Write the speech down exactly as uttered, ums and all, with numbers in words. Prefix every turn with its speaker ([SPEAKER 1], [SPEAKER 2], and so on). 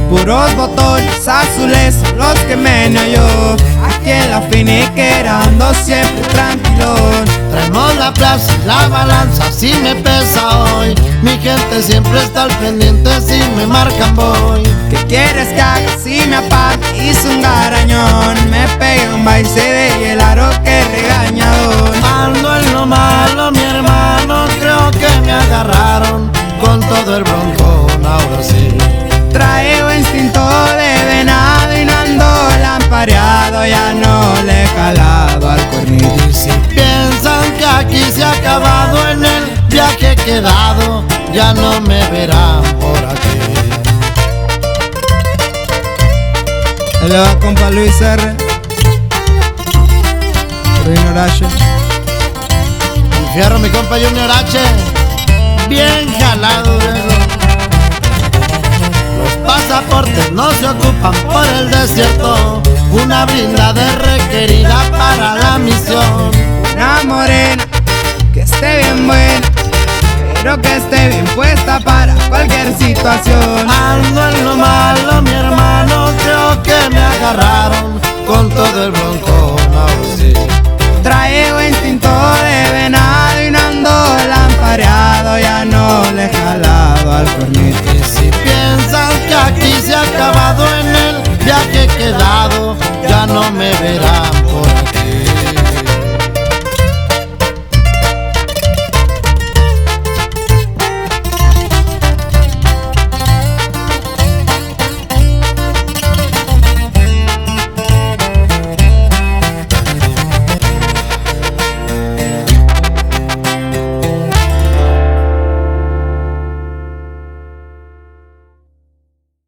[SPEAKER 1] Puros botones azules los que meneo yo. Aquí en la finiquera ando siempre tranquilón.
[SPEAKER 2] Traemos la plaza y la balanza, si me pesa hoy. Mi gente siempre está al pendiente, si me marcan voy.
[SPEAKER 1] ¿Qué quieres que haga si me apaga? Hice un garañón, me pegué un baile y el aro que regañador.
[SPEAKER 2] Ando en lo malo, mi hermano, creo que me agarraron con todo el broncón, ahora sí.
[SPEAKER 1] Traigo instinto de venado y no ando lampareado, ya no le he jalado al cuernito.
[SPEAKER 2] Y si piensan que aquí se ha acabado, en el viaje quedado, ya no me verán por aquí.
[SPEAKER 1] Hello, compa Luis R. Junior H.
[SPEAKER 2] El fierro, mi compa Junior H. Bien jalado, viejo. Los pasaportes no se ocupan por el desierto. Una blindada requerida para la misión.
[SPEAKER 1] Una morena que esté bien buena, pero que esté bien puesta para cualquier situación.
[SPEAKER 2] Ando en lo malo, mi hermano, creo que me agarraron con todo el broncón, ahora sí.
[SPEAKER 1] Traigo instinto de venado y no ando lampareado, ya no le he jalado al cuernito.
[SPEAKER 2] Y si piensan que aquí se ha acabado, en el viaje quedado, ya no me verán.